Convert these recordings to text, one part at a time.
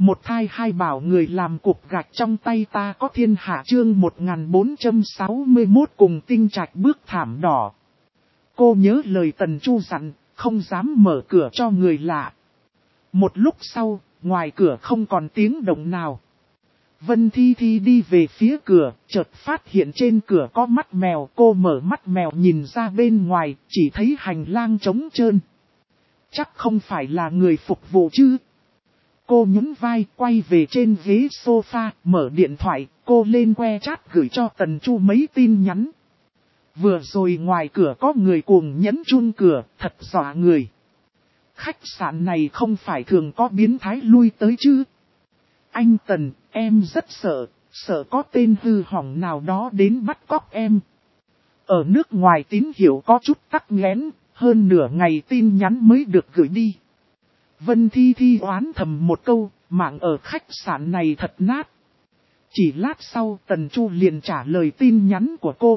Một thai hai bảo người làm cục gạch trong tay ta có thiên hạ chương 1461 cùng Tinh Trạch bước thảm đỏ. Cô nhớ lời Tần Chu dặn, không dám mở cửa cho người lạ. Một lúc sau, ngoài cửa không còn tiếng động nào. Vân Thi Thi đi về phía cửa, chợt phát hiện trên cửa có mắt mèo. Cô mở mắt mèo nhìn ra bên ngoài, chỉ thấy hành lang trống trơn. Chắc không phải là người phục vụ chứ. Cô nhún vai quay về trên ghế sofa, mở điện thoại, cô lên que chat gửi cho Tần Chu mấy tin nhắn. Vừa rồi ngoài cửa có người cuồng nhấn chun cửa, thật dọa người. Khách sạn này không phải thường có biến thái lui tới chứ. Anh Tần, em rất sợ có tên hư hỏng nào đó đến bắt cóc em. Ở nước ngoài tín hiệu có chút tắc nghẽn, hơn nửa ngày tin nhắn mới được gửi đi. Vân Thi Thi oán thầm một câu, mạng ở khách sạn này thật nát. Chỉ lát sau Tần Chu liền trả lời tin nhắn của cô.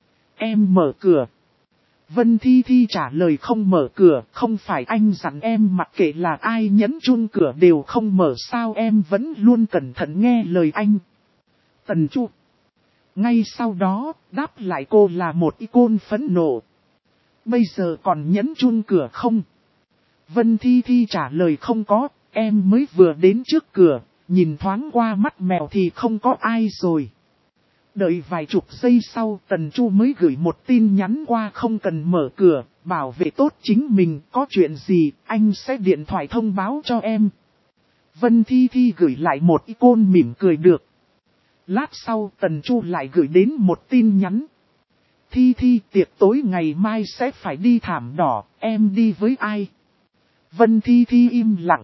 Em mở cửa. Vân Thi Thi trả lời không mở cửa, không phải anh dặn em mặc kệ là ai nhấn chuông cửa đều không mở sao em vẫn luôn cẩn thận nghe lời anh. Tần Chu. Ngay sau đó, đáp lại cô là một icon phẫn nộ. Bây giờ còn nhấn chuông cửa không? Vân Thi Thi trả lời không có, em mới vừa đến trước cửa, nhìn thoáng qua mắt mèo thì không có ai rồi. Đợi vài chục giây sau Tần Chu mới gửi một tin nhắn qua không cần mở cửa, bảo vệ tốt chính mình, có chuyện gì anh sẽ điện thoại thông báo cho em. Vân Thi Thi gửi lại một icon mỉm cười được. Lát sau Tần Chu lại gửi đến một tin nhắn. Thi Thi tiệc tối ngày mai sẽ phải đi thảm đỏ, em đi với ai? Vân Thi Thi im lặng.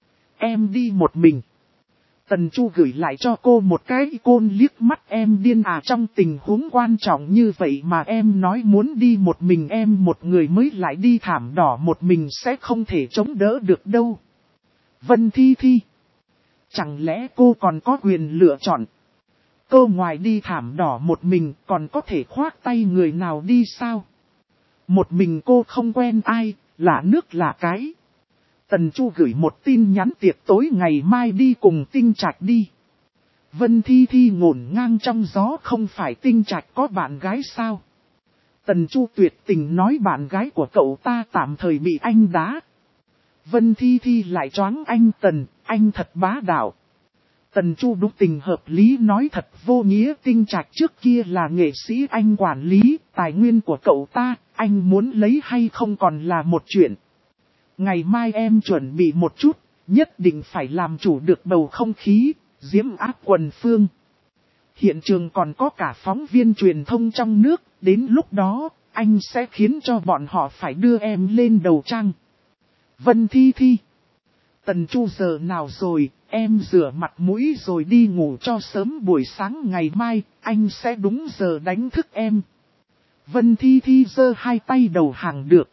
Em đi một mình. Tần Chu gửi lại cho cô một cái icon liếc mắt em điên à, trong tình huống quan trọng như vậy mà em nói muốn đi một mình, em một người mới lại đi thảm đỏ một mình sẽ không thể chống đỡ được đâu. Vân Thi Thi. Chẳng lẽ cô còn có quyền lựa chọn? Cô ngoài đi thảm đỏ một mình còn có thể khoác tay người nào đi sao? Một mình cô không quen ai, lạ nước lạ cái. Tần Chu gửi một tin nhắn tiệc tối ngày mai đi cùng Tinh Trạch đi. Vân Thi Thi ngổn ngang trong gió, không phải Tinh Trạch có bạn gái sao? Tần Chu tuyệt tình nói bạn gái của cậu ta tạm thời bị anh đá. Vân Thi Thi lại choáng anh Tần, anh thật bá đạo. Tần Chu đúng tình hợp lý nói thật vô nghĩa, Tinh Trạch trước kia là nghệ sĩ anh quản lý, tài nguyên của cậu ta, anh muốn lấy hay không còn là một chuyện. Ngày mai em chuẩn bị một chút, nhất định phải làm chủ được bầu không khí, diễm áp quần phương. Hiện trường còn có cả phóng viên truyền thông trong nước, đến lúc đó, anh sẽ khiến cho bọn họ phải đưa em lên đầu trang. Vân Thi Thi. Tần Chu giờ nào rồi, em rửa mặt mũi rồi đi ngủ cho sớm, buổi sáng ngày mai, anh sẽ đúng giờ đánh thức em. Vân Thi Thi giơ hai tay đầu hàng được.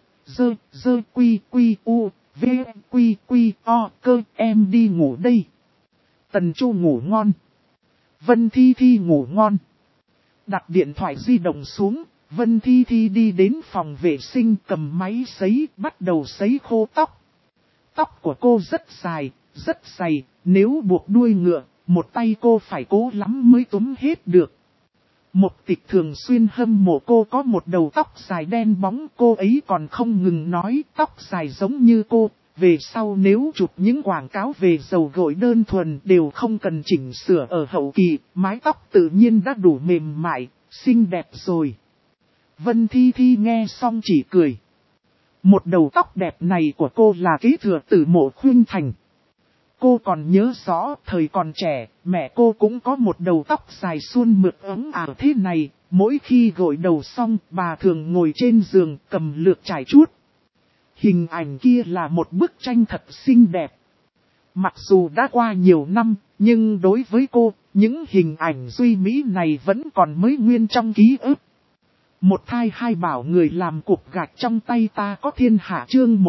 Dơ quy u, v quy o cơ, em đi ngủ đây. Tần Chu ngủ ngon. Vân Thi Thi ngủ ngon. Đặt điện thoại di động xuống, Vân Thi Thi đi đến phòng vệ sinh cầm máy sấy, bắt đầu sấy khô tóc. Tóc của cô rất dày, nếu buộc đuôi ngựa, một tay cô phải cố lắm mới túm hết được. Mộc Tịch thường xuyên hâm mộ cô có một đầu tóc dài đen bóng, cô ấy còn không ngừng nói tóc dài giống như cô, về sau nếu chụp những quảng cáo về dầu gội đơn thuần đều không cần chỉnh sửa ở hậu kỳ, mái tóc tự nhiên đã đủ mềm mại, xinh đẹp rồi. Vân Thi Thi nghe xong chỉ cười. Một đầu tóc đẹp này của cô là kế thừa từ Mộ Khuynh Thành. Cô còn nhớ rõ, thời còn trẻ, mẹ cô cũng có một đầu tóc dài suôn mượt ấm ảo thế này, mỗi khi gội đầu xong, bà thường ngồi trên giường, cầm lược chải chuốt. Hình ảnh kia là một bức tranh thật xinh đẹp. Mặc dù đã qua nhiều năm, nhưng đối với cô, những hình ảnh duy mỹ này vẫn còn mới nguyên trong ký ức. Một thai hai bảo người làm cục gạch trong tay ta có thiên hạ chương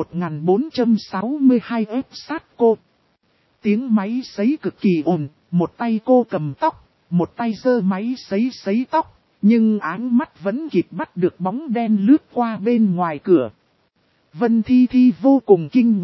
1462 ép sát cô. Tiếng máy sấy cực kỳ ồn, một tay cô cầm tóc, một tay giơ máy sấy tóc, nhưng áng mắt vẫn kịp bắt được bóng đen lướt qua bên ngoài cửa. Vân Thi Thi vô cùng kinh ngạc,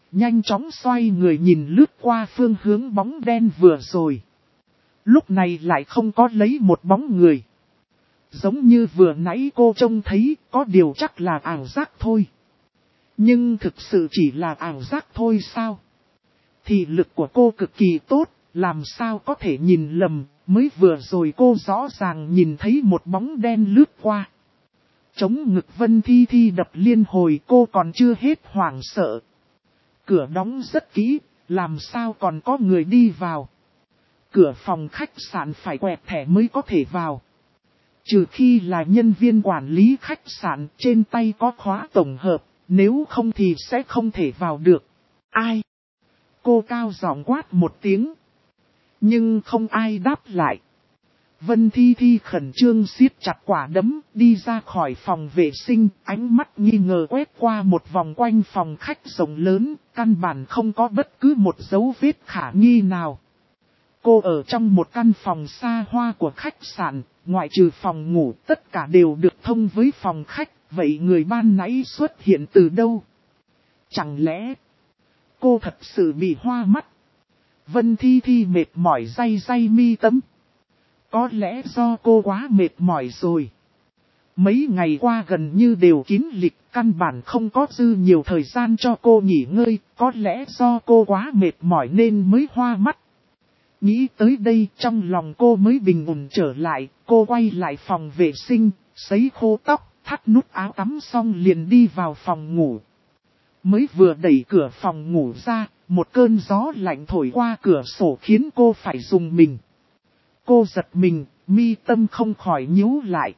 nhanh chóng xoay người nhìn lướt qua phương hướng bóng đen vừa rồi. Lúc này lại không có lấy một bóng người. Giống như vừa nãy cô trông thấy, có điều chắc là ảo giác thôi. Nhưng thực sự chỉ là ảo giác thôi sao? Thị lực của cô cực kỳ tốt, làm sao có thể nhìn lầm, mới vừa rồi cô rõ ràng nhìn thấy một bóng đen lướt qua. Chống ngực Vân Thi Thi đập liên hồi, cô còn chưa hết hoảng sợ. Cửa đóng rất kỹ, làm sao còn có người đi vào. Cửa phòng khách sạn phải quẹt thẻ mới có thể vào. Trừ khi là nhân viên quản lý khách sạn trên tay có khóa tổng hợp, nếu không thì sẽ không thể vào được. Ai? Cô cao giọng quát một tiếng. Nhưng không ai đáp lại. Vân Thi Thi khẩn trương siết chặt quả đấm, đi ra khỏi phòng vệ sinh, ánh mắt nghi ngờ quét qua một vòng quanh phòng khách rộng lớn, căn bản không có bất cứ một dấu vết khả nghi nào. Cô ở trong một căn phòng xa hoa của khách sạn, ngoại trừ phòng ngủ tất cả đều được thông với phòng khách, vậy người ban nãy xuất hiện từ đâu? Chẳng lẽ cô thật sự bị hoa mắt? Vân Thi Thi mệt mỏi day day mi tâm. Có lẽ do cô quá mệt mỏi rồi. Mấy ngày qua gần như đều kín lịch, căn bản không có dư nhiều thời gian cho cô nghỉ ngơi, có lẽ do cô quá mệt mỏi nên mới hoa mắt. Nghĩ tới đây trong lòng cô mới bình ổn trở lại, cô quay lại phòng vệ sinh, sấy khô tóc, thắt nút áo tắm xong liền đi vào phòng ngủ. Mới vừa đẩy cửa phòng ngủ ra, một cơn gió lạnh thổi qua cửa sổ khiến cô phải rùng mình. Cô giật mình, mi tâm không khỏi nhíu lại.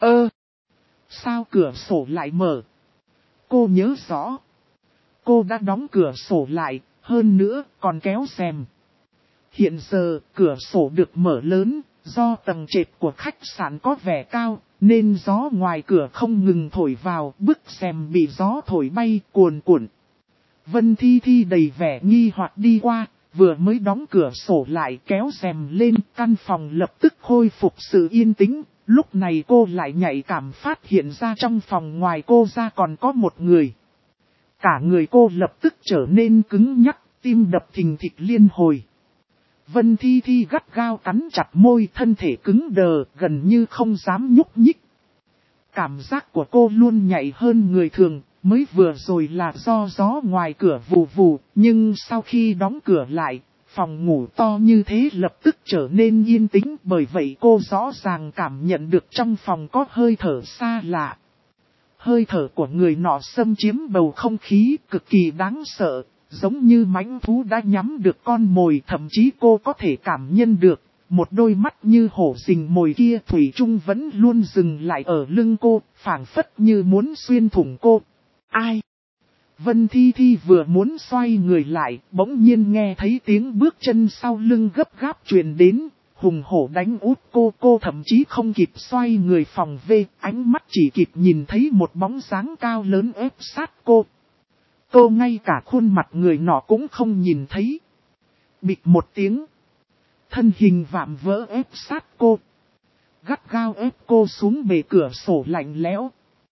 Sao cửa sổ lại mở? Cô nhớ rõ. Cô đã đóng cửa sổ lại, hơn nữa còn kéo rèm. Hiện giờ, cửa sổ được mở lớn, do tầng trệt của khách sạn có vẻ cao, nên gió ngoài cửa không ngừng thổi vào, bức rèm bị gió thổi bay cuồn cuộn. Vân Thi Thi đầy vẻ nghi hoặc đi qua, vừa mới đóng cửa sổ lại kéo rèm lên, căn phòng lập tức khôi phục sự yên tĩnh. Lúc này cô lại nhạy cảm phát hiện ra trong phòng ngoài cô ra còn có một người. Cả người cô lập tức trở nên cứng nhắc, tim đập thình thịch liên hồi. Vân Thi Thi gắt gao cắn chặt môi, thân thể cứng đờ, gần như không dám nhúc nhích. Cảm giác của cô luôn nhạy hơn người thường, mới vừa rồi là do gió ngoài cửa vù vù, nhưng sau khi đóng cửa lại, phòng ngủ to như thế lập tức trở nên yên tĩnh, bởi vậy cô rõ ràng cảm nhận được trong phòng có hơi thở xa lạ. Hơi thở của người nọ xâm chiếm bầu không khí cực kỳ đáng sợ. Giống như mãnh thú đã nhắm được con mồi, thậm chí cô có thể cảm nhận được, một đôi mắt như hổ rình mồi kia thủy chung vẫn luôn dừng lại ở lưng cô, phảng phất như muốn xuyên thủng cô. Ai? Vân Thi Thi vừa muốn xoay người lại, bỗng nhiên nghe thấy tiếng bước chân sau lưng gấp gáp truyền đến, hùng hổ đánh út cô thậm chí không kịp xoay người phòng về, ánh mắt chỉ kịp nhìn thấy một bóng dáng cao lớn ép sát cô. Cô ngay cả khuôn mặt người nọ cũng không nhìn thấy. Bịch một tiếng. Thân hình vạm vỡ ép sát cô. Gắt gao ép cô xuống bề cửa sổ lạnh lẽo.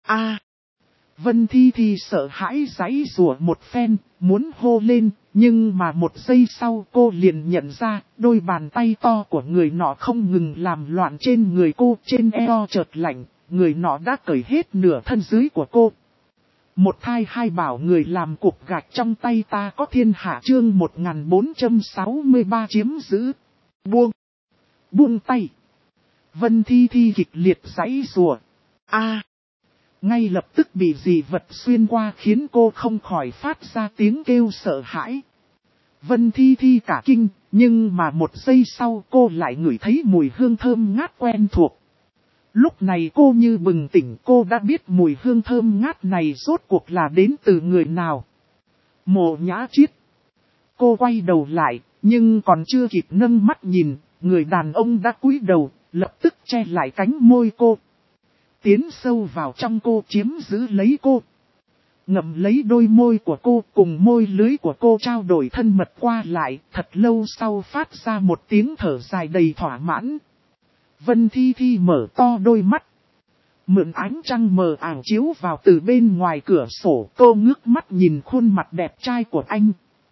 Vân Thi Thi sợ hãi giãy giụa một phen, muốn hô lên, nhưng mà một giây sau cô liền nhận ra, đôi bàn tay to của người nọ không ngừng làm loạn trên người cô, trên eo chợt lạnh, người nọ đã cởi hết nửa thân dưới của cô. Một thai hai bảo người làm cục gạch trong tay ta có thiên hạ chương 1463 chiếm giữ. Buông tay. Vân Thi Thi kịch liệt giãy giụa. Ngay lập tức bị dị vật xuyên qua khiến cô không khỏi phát ra tiếng kêu sợ hãi. Vân Thi Thi cả kinh, nhưng mà một giây sau cô lại ngửi thấy mùi hương thơm ngát quen thuộc. Lúc này cô như bừng tỉnh, cô đã biết mùi hương thơm ngát này rốt cuộc là đến từ người nào. Mộ Nhã Chiết. Cô quay đầu lại, nhưng còn chưa kịp nâng mắt nhìn, người đàn ông đã cúi đầu, lập tức che lại cánh môi cô. Tiến sâu vào trong cô chiếm giữ lấy cô. Ngậm lấy đôi môi của cô cùng môi lưới của cô trao đổi thân mật qua lại, thật lâu sau phát ra một tiếng thở dài đầy thỏa mãn. Vân Thi Thi mở to đôi mắt. Mượn ánh trăng mờ ảo chiếu vào từ bên ngoài cửa sổ, cô ngước mắt nhìn khuôn mặt đẹp trai của anh.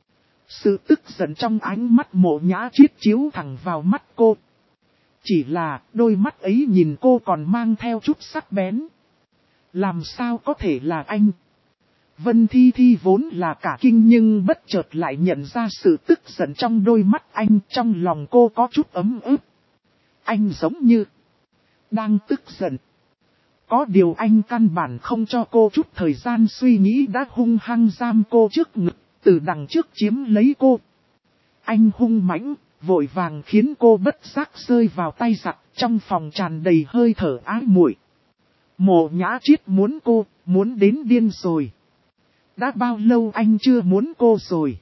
Sự tức giận trong ánh mắt Mộ Nhã Chiết chiếu thẳng vào mắt cô. Chỉ là đôi mắt ấy nhìn cô còn mang theo chút sắc bén. Làm sao có thể là anh? Vân Thi Thi vốn là cả kinh nhưng bất chợt lại nhận ra sự tức giận trong đôi mắt anh, trong lòng cô có chút ấm ức. Anh giống như đang tức giận. Có điều anh căn bản không cho cô chút thời gian suy nghĩ đã hung hăng giam cô trước ngực, từ đằng trước chiếm lấy cô. Anh hung mãnh, vội vàng khiến cô bất giác rơi vào tay giặc, trong phòng tràn đầy hơi thở ái muội. Mộ Nhã Chiết muốn cô, muốn đến điên rồi. Đã bao lâu anh chưa muốn cô rồi?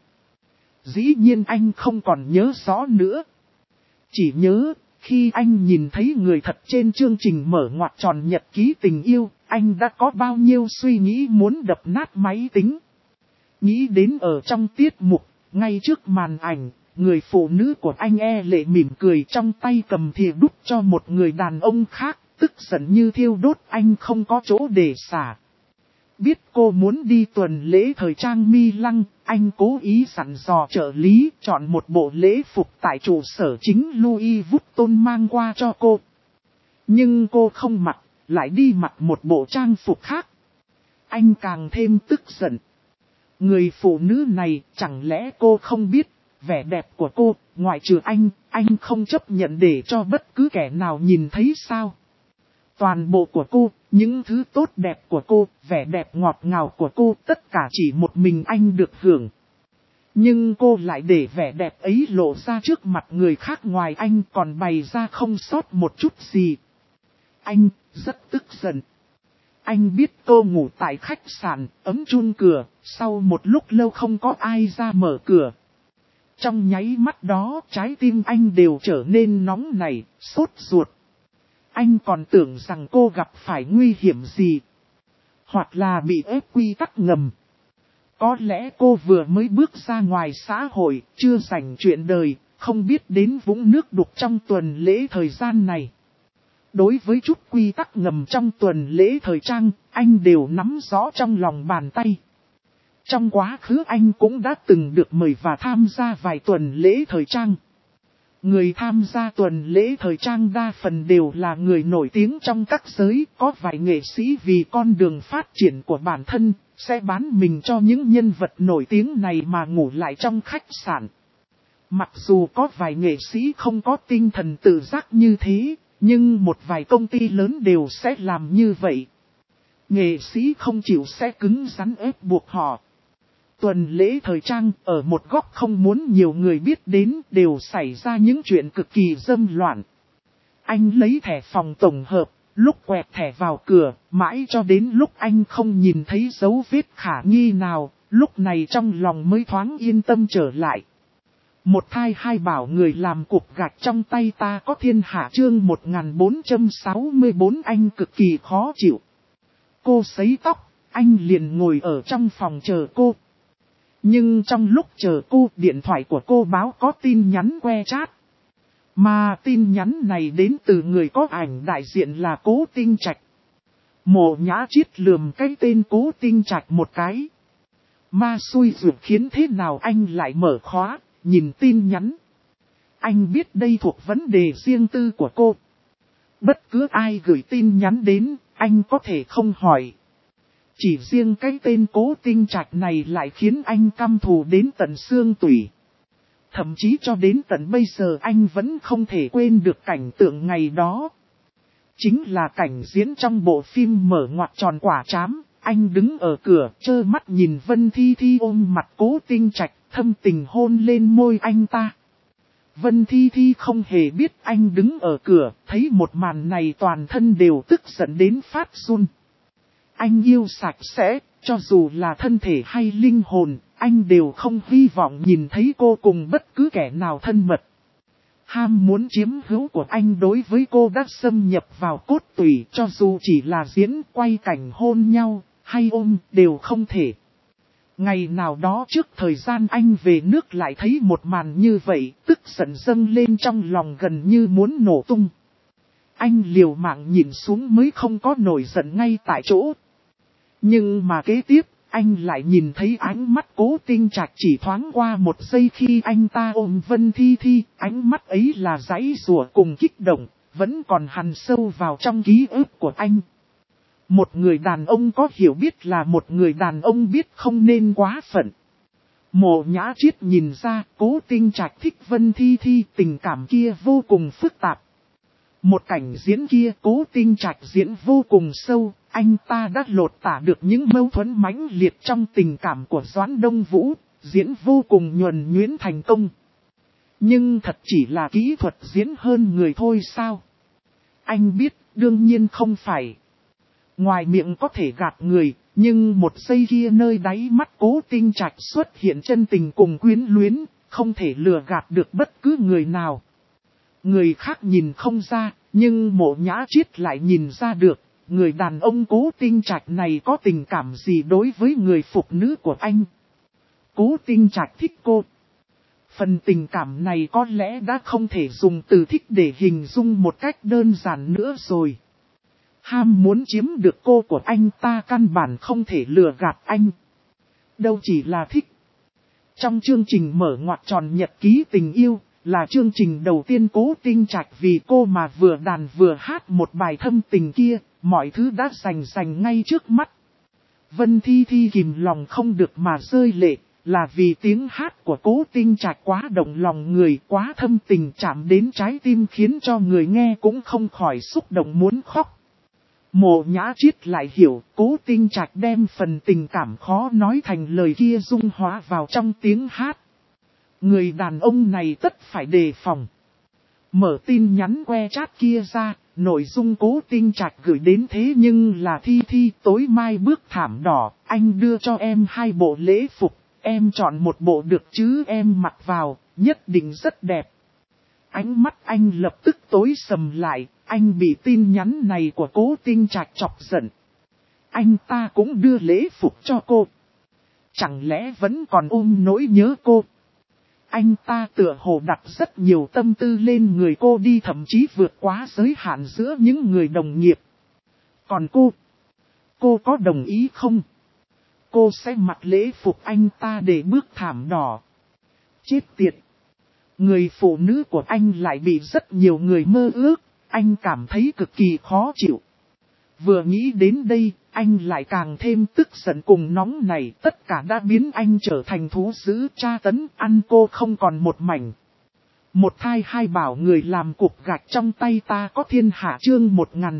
Dĩ nhiên anh không còn nhớ rõ nữa. Chỉ nhớ, khi anh nhìn thấy người thật trên chương trình mở ngoặc tròn nhật ký tình yêu, anh đã có bao nhiêu suy nghĩ muốn đập nát máy tính. Nghĩ đến ở trong tiết mục, ngay trước màn ảnh, người phụ nữ của anh e lệ mỉm cười trong tay cầm thìa đút cho một người đàn ông khác, tức giận như thiêu đốt, anh không có chỗ để xả. Biết cô muốn đi tuần lễ thời trang Mi Lăng, anh cố ý dặn dò trợ lý chọn một bộ lễ phục tại trụ sở chính Louis Vuitton mang qua cho cô. Nhưng cô không mặc, lại đi mặc một bộ trang phục khác. Anh càng thêm tức giận. Người phụ nữ này, chẳng lẽ cô không biết, vẻ đẹp của cô, ngoại trừ anh không chấp nhận để cho bất cứ kẻ nào nhìn thấy sao? Toàn bộ của cô, những thứ tốt đẹp của cô, vẻ đẹp ngọt ngào của cô, tất cả chỉ một mình anh được hưởng. Nhưng cô lại để vẻ đẹp ấy lộ ra trước mặt người khác, ngoài anh còn bày ra không sót một chút gì. Anh rất tức giận. Anh biết cô ngủ tại khách sạn, ấm chun cửa, sau một lúc lâu không có ai ra mở cửa. Trong nháy mắt đó, trái tim anh đều trở nên nóng nảy, sốt ruột. Anh còn tưởng rằng cô gặp phải nguy hiểm gì, hoặc là bị ép quy tắc ngầm. Có lẽ cô vừa mới bước ra ngoài xã hội, chưa rảnh chuyện đời, không biết đến vũng nước đục trong tuần lễ thời gian này. Đối với chút quy tắc ngầm trong tuần lễ thời trang, anh đều nắm rõ trong lòng bàn tay. Trong quá khứ anh cũng đã từng được mời và tham gia vài tuần lễ thời trang. Người tham gia tuần lễ thời trang đa phần đều là người nổi tiếng trong các giới, có vài nghệ sĩ vì con đường phát triển của bản thân, sẽ bán mình cho những nhân vật nổi tiếng này mà ngủ lại trong khách sạn. Mặc dù có vài nghệ sĩ không có tinh thần tự giác như thế, nhưng một vài công ty lớn đều sẽ làm như vậy. Nghệ sĩ không chịu sẽ cứng rắn ép buộc họ. Tuần lễ thời trang ở một góc không muốn nhiều người biết đến đều xảy ra những chuyện cực kỳ dâm loạn. Anh lấy thẻ phòng tổng hợp, lúc quẹt thẻ vào cửa, mãi cho đến lúc anh không nhìn thấy dấu vết khả nghi nào, lúc này trong lòng mới thoáng yên tâm trở lại. Một thai hai bảo người làm cục gạch trong tay ta có thiên hạ chương 1464 anh cực kỳ khó chịu. Cô sấy tóc, anh liền ngồi ở trong phòng chờ cô. Nhưng trong lúc chờ cô, điện thoại của cô báo có tin nhắn que chat. Mà tin nhắn này đến từ người có ảnh đại diện là Cố Tinh Trạch. Mộ Nhã Chiết lườm cái tên Cố Tinh Trạch một cái. Ma xui ruột khiến thế nào anh lại mở khóa, nhìn tin nhắn. Anh biết đây thuộc vấn đề riêng tư của cô. Bất cứ ai gửi tin nhắn đến, anh có thể không hỏi. Chỉ riêng cái tên Cố Tinh Trạch này lại khiến anh căm thù đến tận xương tủy. Thậm chí cho đến tận bây giờ anh vẫn không thể quên được cảnh tượng ngày đó. Chính là cảnh diễn trong bộ phim mở ngoặc tròn quả trám, anh đứng ở cửa trơ mắt nhìn Vân Thi Thi ôm mặt Cố Tinh Trạch, thâm tình hôn lên môi anh ta. Vân Thi Thi không hề biết anh đứng ở cửa, thấy một màn này toàn thân đều tức giận đến phát run. Anh yêu sạch sẽ, cho dù là thân thể hay linh hồn, anh đều không hy vọng nhìn thấy cô cùng bất cứ kẻ nào thân mật. Ham muốn chiếm hữu của anh đối với cô đã xâm nhập vào cốt tủy, cho dù chỉ là diễn quay cảnh hôn nhau, hay ôm, đều không thể. Ngày nào đó trước thời gian anh về nước lại thấy một màn như vậy, tức giận dâng lên trong lòng gần như muốn nổ tung. Anh liều mạng nhìn xuống mới không có nổi giận ngay tại chỗ. Nhưng mà kế tiếp, anh lại nhìn thấy ánh mắt Cố Tinh Trạch chỉ thoáng qua một giây khi anh ta ôm Vân Thi Thi. Ánh mắt ấy là giãy giụa cùng kích động, vẫn còn hằn sâu vào trong ký ức của anh. Một người đàn ông có hiểu biết là một người đàn ông biết không nên quá phận. Mộ Nhã Triết nhìn ra Cố Tinh Trạch thích Vân Thi Thi, tình cảm kia vô cùng phức tạp. Một cảnh diễn kia Cố Tinh Trạch diễn vô cùng sâu, anh ta đã lột tả được những mâu thuẫn mãnh liệt trong tình cảm của Doãn Đông Vũ, diễn vô cùng nhuần nhuyễn thành công. Nhưng thật chỉ là kỹ thuật diễn hơn người thôi sao? Anh biết, đương nhiên không phải. Ngoài miệng có thể gạt người, nhưng một giây kia nơi đáy mắt Cố Tinh Trạch xuất hiện chân tình cùng quyến luyến, không thể lừa gạt được bất cứ người nào. Người khác nhìn không ra, nhưng Mộ Nhã Triết lại nhìn ra được, người đàn ông Cố Tinh Trạch này có tình cảm gì đối với người phụ nữ của anh. Cố Tinh Trạch thích cô. Phần tình cảm này có lẽ đã không thể dùng từ thích để hình dung một cách đơn giản nữa rồi. Ham muốn chiếm được cô của anh ta căn bản không thể lừa gạt anh. Đâu chỉ là thích. Trong chương trình mở ngoặc tròn nhật ký tình yêu, là chương trình đầu tiên Cố Tinh Trạch vì cô mà vừa đàn vừa hát một bài thâm tình kia, mọi thứ đã rành ngay trước mắt. Vân Thi Thi kìm lòng không được mà rơi lệ, là vì tiếng hát của Cố Tinh Trạch quá động lòng người, quá thâm tình chạm đến trái tim khiến cho người nghe cũng không khỏi xúc động muốn khóc. Mộ Nhã Triết lại hiểu Cố Tinh Trạch đem phần tình cảm khó nói thành lời kia dung hóa vào trong tiếng hát. Người đàn ông này tất phải đề phòng. Mở tin nhắn que chat kia ra, nội dung Cố Tinh Trạch gửi đến thế nhưng là Thi Thi tối mai bước thảm đỏ, anh đưa cho em 2 bộ lễ phục, em chọn một bộ được chứ em mặc vào, nhất định rất đẹp. Ánh mắt anh lập tức tối sầm lại, anh bị tin nhắn này của Cố Tinh Trạch chọc giận. Anh ta cũng đưa lễ phục cho cô. Chẳng lẽ vẫn còn ôm nỗi nhớ cô? Anh ta tựa hồ đặt rất nhiều tâm tư lên người cô đi, thậm chí vượt quá giới hạn giữa những người đồng nghiệp. Còn cô có đồng ý không? Cô sẽ mặc lễ phục anh ta để bước thảm đỏ. Chết tiệt! Người phụ nữ của anh lại bị rất nhiều người mơ ước, anh cảm thấy cực kỳ khó chịu. Vừa nghĩ đến đây, anh lại càng thêm tức giận cùng nóng này, tất cả đã biến anh trở thành thú dữ tra tấn, ăn cô không còn một mảnh. Một thai hai bảo người làm cục gạch trong tay ta có thiên hạ chương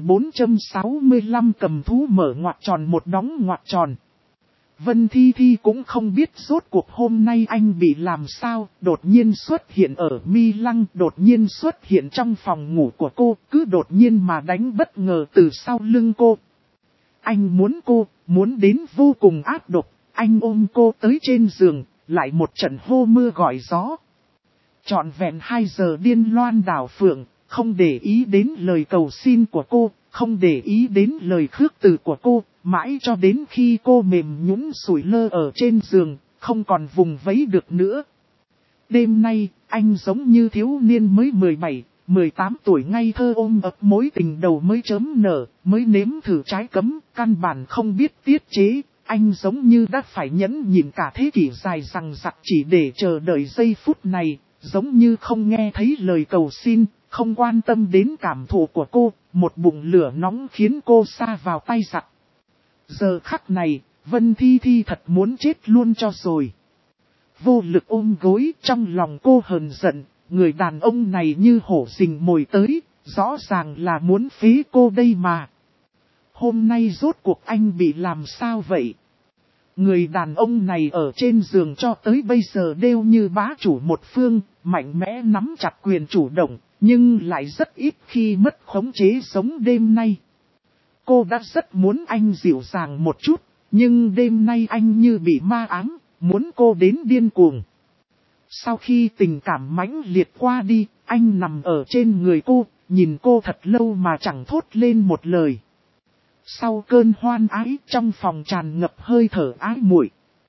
1465 cầm thú mở ngoặc tròn một đóng ngoặc tròn. Vân Thi Thi cũng không biết rốt cuộc hôm nay anh bị làm sao, đột nhiên xuất hiện ở mi lăng, đột nhiên xuất hiện trong phòng ngủ của cô, cứ đột nhiên mà đánh bất ngờ từ sau lưng cô. Anh muốn cô, muốn đến vô cùng ác độc, anh ôm cô tới trên giường, lại một trận hô mưa gọi gió. Trọn vẹn 2 giờ điên loan đảo phượng, không để ý đến lời cầu xin của cô, không để ý đến lời khước từ của cô, mãi cho đến khi cô mềm nhũn sủi lơ ở trên giường, không còn vùng vẫy được nữa. Đêm nay, anh giống như thiếu niên mới 17, 18 tuổi ngây thơ ôm ấp mối tình đầu mới chớm nở, mới nếm thử trái cấm, căn bản không biết tiết chế. Anh giống như đã phải nhẫn nhịn cả thế kỷ dài dằng dặc chỉ để chờ đợi giây phút này, giống như không nghe thấy lời cầu xin, không quan tâm đến cảm thụ của cô, một bụng lửa nóng khiến cô sa vào tay giặc. Giờ khắc này, Vân Thi Thi thật muốn chết luôn cho rồi. Vô lực ôm gối, trong lòng cô hờn giận, người đàn ông này như hổ rình mồi tới, rõ ràng là muốn phế cô đây mà. Hôm nay rốt cuộc anh bị làm sao vậy? Người đàn ông này ở trên giường cho tới bây giờ đều như bá chủ một phương, mạnh mẽ nắm chặt quyền chủ động, nhưng lại rất ít khi mất khống chế sống đêm nay. Cô đã rất muốn anh dịu dàng một chút, nhưng đêm nay anh như bị ma ám, muốn cô đến điên cuồng. Sau khi tình cảm mãnh liệt qua đi, anh nằm ở trên người cô, nhìn cô thật lâu mà chẳng thốt lên một lời. Sau cơn hoan ái trong phòng tràn ngập hơi thở ái muội.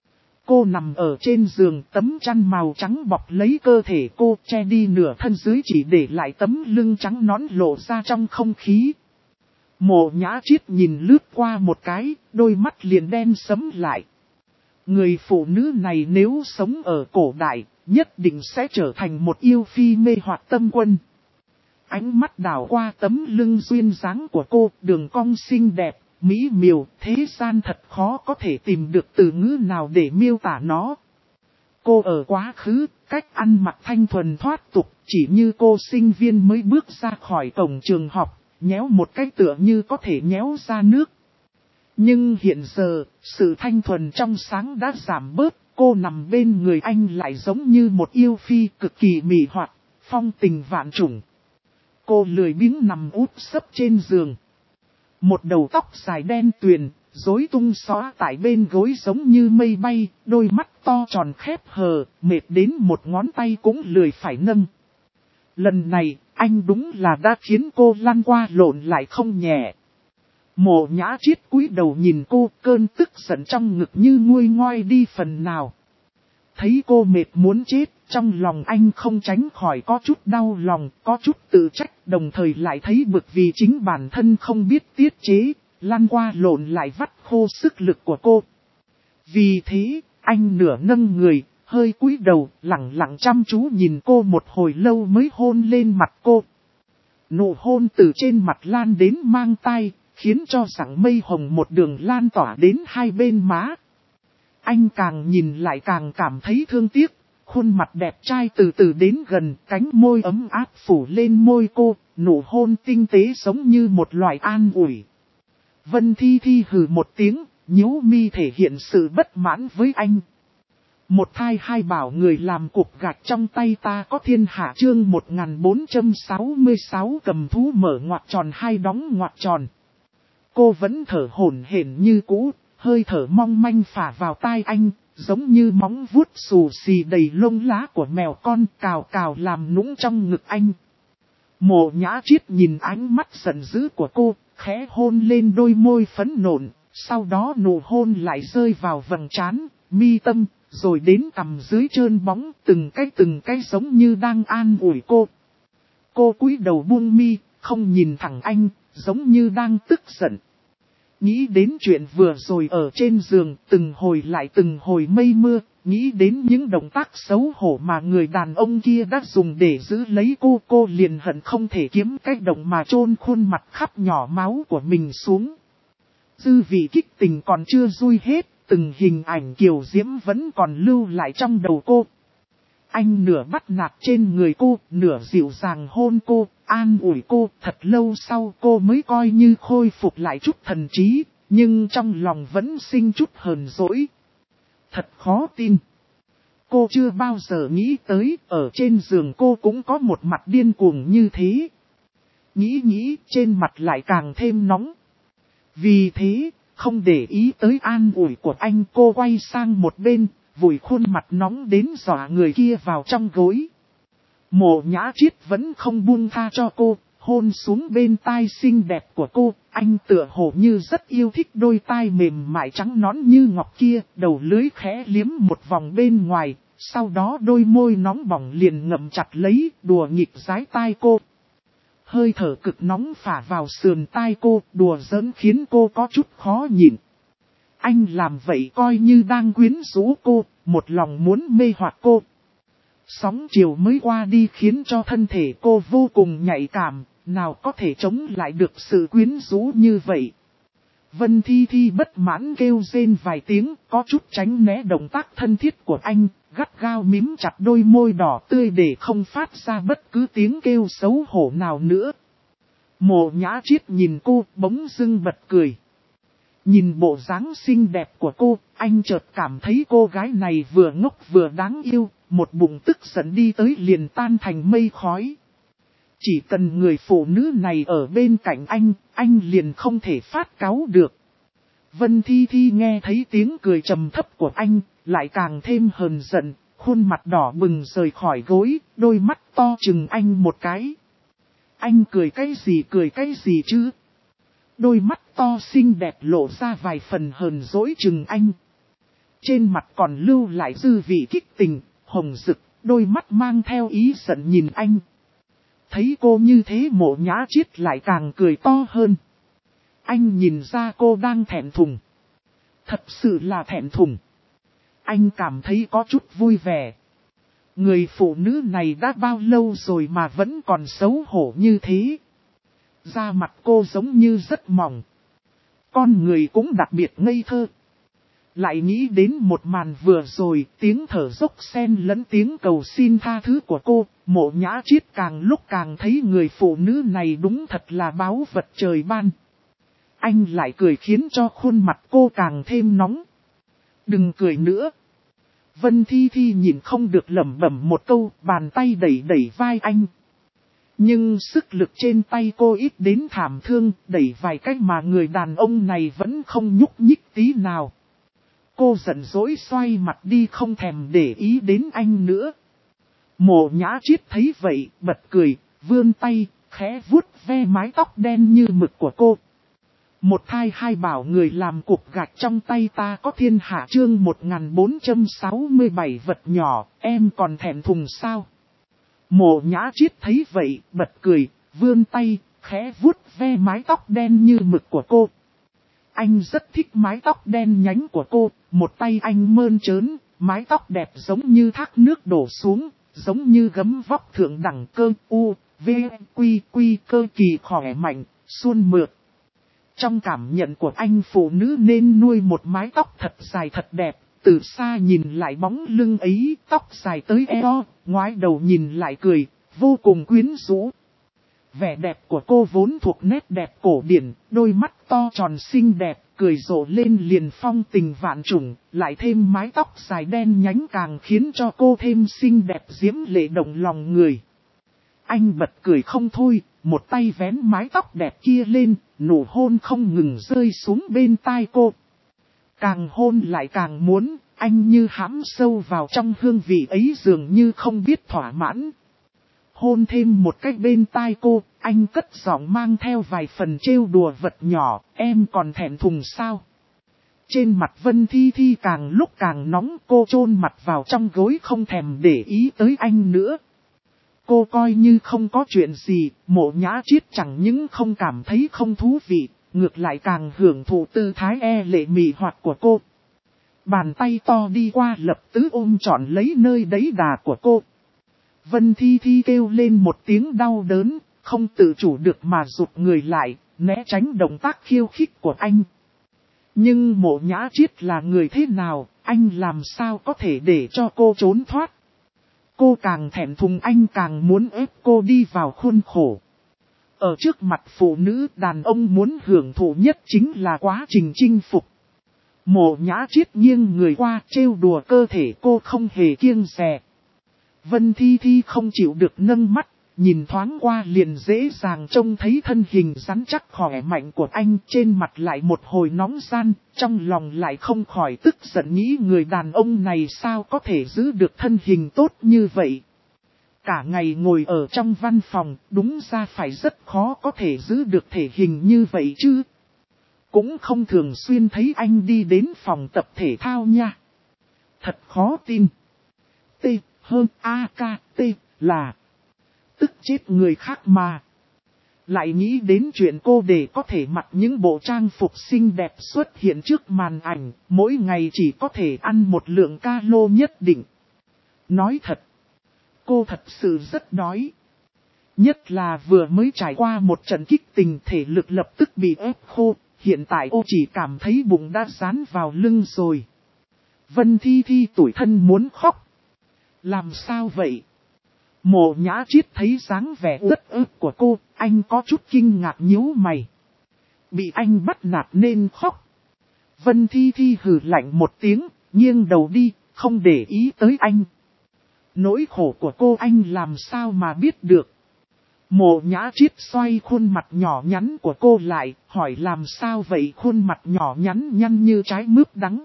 Cô nằm ở trên giường, tấm chăn màu trắng bọc lấy cơ thể cô, che đi nửa thân dưới chỉ để lại tấm lưng trắng nõn lộ ra trong không khí. Mộ Nhã Triết nhìn lướt qua một cái, đôi mắt liền đen sẫm lại. Người phụ nữ này nếu sống ở cổ đại, nhất định sẽ trở thành một yêu phi mê hoặc tâm quân. Ánh mắt đảo qua tấm lưng duyên dáng của cô, đường cong xinh đẹp, mỹ miều, thế gian thật khó có thể tìm được từ ngữ nào để miêu tả nó. Cô ở quá khứ, cách ăn mặc thanh thuần thoát tục, chỉ như cô sinh viên mới bước ra khỏi cổng trường học, nhéo một cái tựa như có thể nhéo ra nước. Nhưng hiện giờ, sự thanh thuần trong sáng đã giảm bớt, cô nằm bên người anh lại giống như một yêu phi cực kỳ mị hoặc, phong tình vạn trùng. Cô lười biếng nằm úp sấp trên giường. Một đầu tóc dài đen tuyền, rối tung xõa tại bên gối giống như mây bay, đôi mắt to tròn khép hờ, mệt đến một ngón tay cũng lười phải nâng. Lần này, anh đúng là đã khiến cô lăn qua lộn lại không nhẹ. Mộ Nhã Triết cúi đầu nhìn cô, cơn tức giận trong ngực như nguôi ngoai đi phần nào. Thấy cô mệt muốn chết, trong lòng anh không tránh khỏi có chút đau lòng, có chút tự trách, đồng thời lại thấy bực vì chính bản thân không biết tiết chế, lăn qua lộn lại vắt khô sức lực của cô. Vì thế, anh nửa nâng người, hơi cúi đầu, lặng lặng chăm chú nhìn cô một hồi lâu mới hôn lên mặt cô. Nụ hôn từ trên mặt lan đến mang tai, khiến cho sẵn mây hồng một đường lan tỏa đến hai bên má. Anh càng nhìn lại càng cảm thấy thương tiếc, khuôn mặt đẹp trai từ từ đến gần, cánh môi ấm áp phủ lên môi cô, nụ hôn tinh tế giống như một loại an ủi. Vân Thi Thi hừ một tiếng, nhíu mi thể hiện sự bất mãn với anh. Một thai hai bảo người làm cục gạch trong tay ta có thiên hạ chương 1466 cầm thú mở ngoặc tròn hai đóng ngoặc tròn. Cô vẫn thở hổn hển như cũ, hơi thở mong manh phả vào tai anh, giống như móng vuốt xù xì đầy lông lá của mèo con cào cào làm nũng trong ngực anh. Mộ Nhã Triết nhìn ánh mắt giận dữ của cô, khẽ hôn lên đôi môi phấn nộn, sau đó nụ hôn lại rơi vào vầng trán, mi tâm, rồi đến cằm dưới trơn bóng, từng cái giống như đang an ủi cô. Cô cúi đầu buông mi, không nhìn thẳng anh, giống như đang tức giận. Nghĩ đến chuyện vừa rồi ở trên giường, từng hồi lại từng hồi mây mưa, nghĩ đến những động tác xấu hổ mà người đàn ông kia đã dùng để giữ lấy cô liền hận không thể kiếm cách động mà chôn khuôn mặt khắp nhỏ máu của mình xuống. Dư vị kích tình còn chưa vui hết, từng hình ảnh kiều diễm vẫn còn lưu lại trong đầu cô. Anh nửa bắt nạt trên người cô, nửa dịu dàng hôn cô, an ủi cô. Thật lâu sau cô mới coi như khôi phục lại chút thần trí, nhưng trong lòng vẫn sinh chút hờn dỗi. Thật khó tin. Cô chưa bao giờ nghĩ tới, ở trên giường cô cũng có một mặt điên cuồng như thế. Nghĩ trên mặt lại càng thêm nóng. Vì thế, không để ý tới an ủi của anh, cô quay sang một bên, vùi khuôn mặt nóng đến dọa người kia vào trong gối. Mộ Nhã Triết vẫn không buông tha cho cô, hôn xuống bên tai xinh đẹp của cô. Anh tựa hồ như rất yêu thích đôi tai mềm mại trắng nõn như ngọc kia, đầu lưỡi khẽ liếm một vòng bên ngoài, sau đó đôi môi nóng bỏng liền ngậm chặt lấy, đùa nghịch dái tai cô. Hơi thở cực nóng phả vào sườn tai cô, đùa giỡn khiến cô có chút khó nhịn. Anh làm vậy coi như đang quyến rũ cô, một lòng muốn mê hoặc cô. Sóng chiều mới qua đi khiến cho thân thể cô vô cùng nhạy cảm, nào có thể chống lại được sự quyến rũ như vậy. Vân Thi Thi bất mãn kêu rên vài tiếng, có chút tránh né động tác thân thiết của anh, gắt gao mím chặt đôi môi đỏ tươi để không phát ra bất cứ tiếng kêu xấu hổ nào nữa. Mộ Nhã Triết nhìn cô bỗng dưng bật cười. Nhìn bộ dáng xinh đẹp của cô, anh chợt cảm thấy cô gái này vừa ngốc vừa đáng yêu, một bụng tức giận đi tới liền tan thành mây khói. Chỉ cần người phụ nữ này ở bên cạnh anh liền không thể phát cáu được. Vân Thi Thi nghe thấy tiếng cười trầm thấp của anh, lại càng thêm hờn giận, khuôn mặt đỏ bừng rời khỏi gối, đôi mắt to chừng anh một cái. Anh cười cái gì chứ? Đôi mắt to xinh đẹp lộ ra vài phần hờn dỗi chừng anh. Trên mặt còn lưu lại dư vị kích tình, hồng rực, đôi mắt mang theo ý giận nhìn anh. Thấy cô như thế Mộ Nhã Chiết lại càng cười to hơn. Anh nhìn ra cô đang thẹn thùng. Thật sự là thẹn thùng. Anh cảm thấy có chút vui vẻ. Người phụ nữ này đã bao lâu rồi mà vẫn còn xấu hổ như thế. Da mặt cô giống như rất mỏng. Con người cũng đặc biệt ngây thơ. Lại nghĩ đến một màn vừa rồi, tiếng thở dốc xen lẫn tiếng cầu xin tha thứ của cô, Mộ Nhã Chiết càng lúc càng thấy người phụ nữ này đúng thật là báu vật trời ban. Anh lại cười khiến cho khuôn mặt cô càng thêm nóng. Đừng cười nữa. Vân Thi Thi nhìn không được lẩm bẩm một câu, bàn tay đẩy đẩy vai anh. Nhưng sức lực trên tay cô ít đến thảm thương, đẩy vài cách mà người đàn ông này vẫn không nhúc nhích tí nào. Cô giận dỗi xoay mặt đi không thèm để ý đến anh nữa. Mộ Nhã Chiết thấy vậy, bật cười, vươn tay, khẽ vuốt ve mái tóc đen như mực của cô. Một thai hai bảo người làm cục gạch trong tay ta có thiên hạ chương 1467 vật nhỏ, em còn thẹn thùng sao? Mộ Nhã Chiết thấy vậy, bật cười, vươn tay, khẽ vuốt ve mái tóc đen như mực của cô. Anh rất thích mái tóc đen nhánh của cô, một tay anh mơn trớn, mái tóc đẹp giống như thác nước đổ xuống, giống như gấm vóc thượng đẳng cơ u, v, quy quy cơ kỳ khỏe mạnh, suôn mượt. Trong cảm nhận của anh phụ nữ nên nuôi một mái tóc thật dài thật đẹp, từ xa nhìn lại bóng lưng ấy, tóc dài tới eo, ngoái đầu nhìn lại cười, vô cùng quyến rũ. Vẻ đẹp của cô vốn thuộc nét đẹp cổ điển, đôi mắt to tròn xinh đẹp, cười rộ lên liền phong tình vạn trùng, lại thêm mái tóc dài đen nhánh càng khiến cho cô thêm xinh đẹp diễm lệ động lòng người. Anh bật cười không thôi, một tay vén mái tóc đẹp kia lên, nụ hôn không ngừng rơi xuống bên tai cô. Càng hôn lại càng muốn, anh như hãm sâu vào trong hương vị ấy dường như không biết thỏa mãn. Hôn thêm một cách bên tai cô, anh cất giọng mang theo vài phần trêu đùa vật nhỏ, em còn thẹn thùng sao? Trên mặt Vân Thi Thi càng lúc càng nóng, cô chôn mặt vào trong gối không thèm để ý tới anh nữa. Cô coi như không có chuyện gì, Mộ Nhã Chiết chẳng những không cảm thấy không thú vị, ngược lại càng hưởng thụ tư thái e lệ mị hoặc của cô. Bàn tay to đi qua lập tức ôm trọn lấy nơi đấy đà của cô. Vân Thi Thi kêu lên một tiếng đau đớn, không tự chủ được mà rụt người lại, né tránh động tác khiêu khích của anh. Nhưng Mộ Nhã Chiết là người thế nào, anh làm sao có thể để cho cô trốn thoát. Cô càng thẹn thùng anh càng muốn ép cô đi vào khuôn khổ. Ở trước mặt phụ nữ đàn ông muốn hưởng thụ nhất chính là quá trình chinh phục. Mộ Nhã Chiết nghiêng người qua trêu đùa cơ thể cô không hề kiêng dè. Vân Thi Thi không chịu được nâng mắt, nhìn thoáng qua liền dễ dàng trông thấy thân hình rắn chắc khỏe mạnh của anh, trên mặt lại một hồi nóng gian, trong lòng lại không khỏi tức giận nghĩ người đàn ông này sao có thể giữ được thân hình tốt như vậy. Cả ngày ngồi ở trong văn phòng, đúng ra phải rất khó có thể giữ được thể hình như vậy chứ. Cũng không thường xuyên thấy anh đi đến phòng tập thể thao nha. Thật khó tin. T hơn A K T là tức chết người khác mà. Lại nghĩ đến chuyện cô để có thể mặc những bộ trang phục xinh đẹp xuất hiện trước màn ảnh, mỗi ngày chỉ có thể ăn một lượng calo nhất định. Nói thật, cô thật sự rất đói. Nhất là vừa mới trải qua một trận kích tình thể lực lập tức bị ép khô, hiện tại ô chỉ cảm thấy bụng đã dán vào lưng rồi. Vân Thi Thi tủi thân muốn khóc. Làm sao vậy? Mộ Nhã Chiết thấy dáng vẻ uất ức của cô, anh có chút kinh ngạc nhíu mày. Bị anh bắt nạt nên khóc. Vân Thi Thi hừ lạnh một tiếng, nghiêng đầu đi, không để ý tới anh. Nỗi khổ của cô anh làm sao mà biết được. Mộ Nhã Chiết xoay khuôn mặt nhỏ nhắn của cô lại, hỏi làm sao vậy, khuôn mặt nhỏ nhắn nhăn như trái mướp đắng.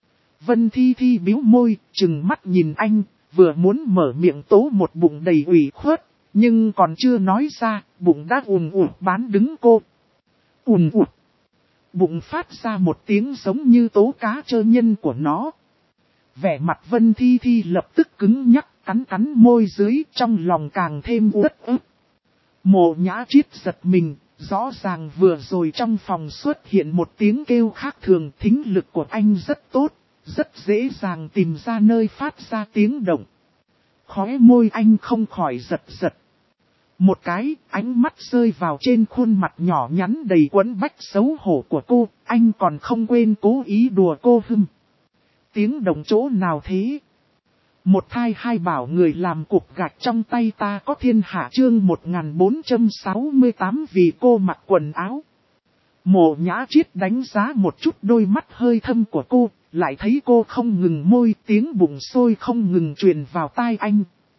Vân Thi Thi bĩu môi, trừng mắt nhìn anh, vừa muốn mở miệng tố một bụng đầy ủy khuất, nhưng còn chưa nói ra, bụng đã ùn ụt bán đứng cô. Ùn ụt. Bụng phát ra một tiếng giống như tố cá trơ nhân của nó. Vẻ mặt Vân Thi Thi lập tức cứng nhắc, cắn môi dưới, trong lòng càng thêm uất ức. Mộ Nhã Triết giật mình, rõ ràng vừa rồi trong phòng xuất hiện một tiếng kêu khác thường, thính lực của anh rất tốt, rất dễ dàng tìm ra nơi phát ra tiếng động. Khóe môi anh không khỏi giật giật. Một cái, ánh mắt rơi vào trên khuôn mặt nhỏ nhắn đầy quẫn bách xấu hổ của cô, anh còn không quên cố ý đùa cô hưng. Tiếng động chỗ nào thế? Một thai hai bảo người làm cục gạch trong tay ta có thiên hạ chương 1468 vì cô mặc quần áo. Mộ Nhã Triết đánh giá một chút đôi mắt hơi thâm của cô, lại thấy cô không ngừng môi, tiếng bụng sôi không ngừng truyền vào tai anh.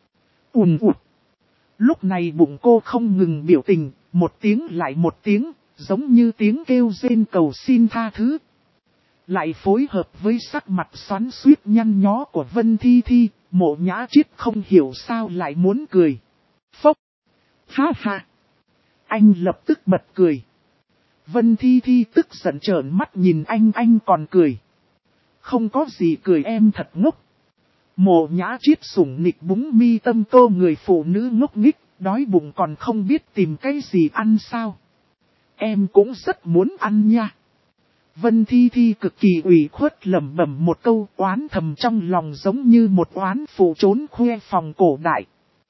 Ùn ụt. Lúc này bụng cô không ngừng biểu tình, một tiếng lại một tiếng, giống như tiếng kêu rên cầu xin tha thứ. Lại phối hợp với sắc mặt xoắn xuýt nhăn nhó của Vân Thi Thi, Mộ Nhã Triết không hiểu sao lại muốn cười. Phốc! Ha ha! Anh lập tức bật cười. Vân Thi Thi tức giận trợn mắt nhìn anh còn cười. Không có gì cười em thật ngốc. Mộ Nhã Triết sủng nịch búng mi tâm tô người phụ nữ ngốc nghích, đói bụng còn không biết tìm cái gì ăn sao. Em cũng rất muốn ăn nha. Vân Thi Thi cực kỳ ủy khuất lẩm bẩm một câu, oán thầm trong lòng giống như một oán phụ trốn khoe phòng cổ đại.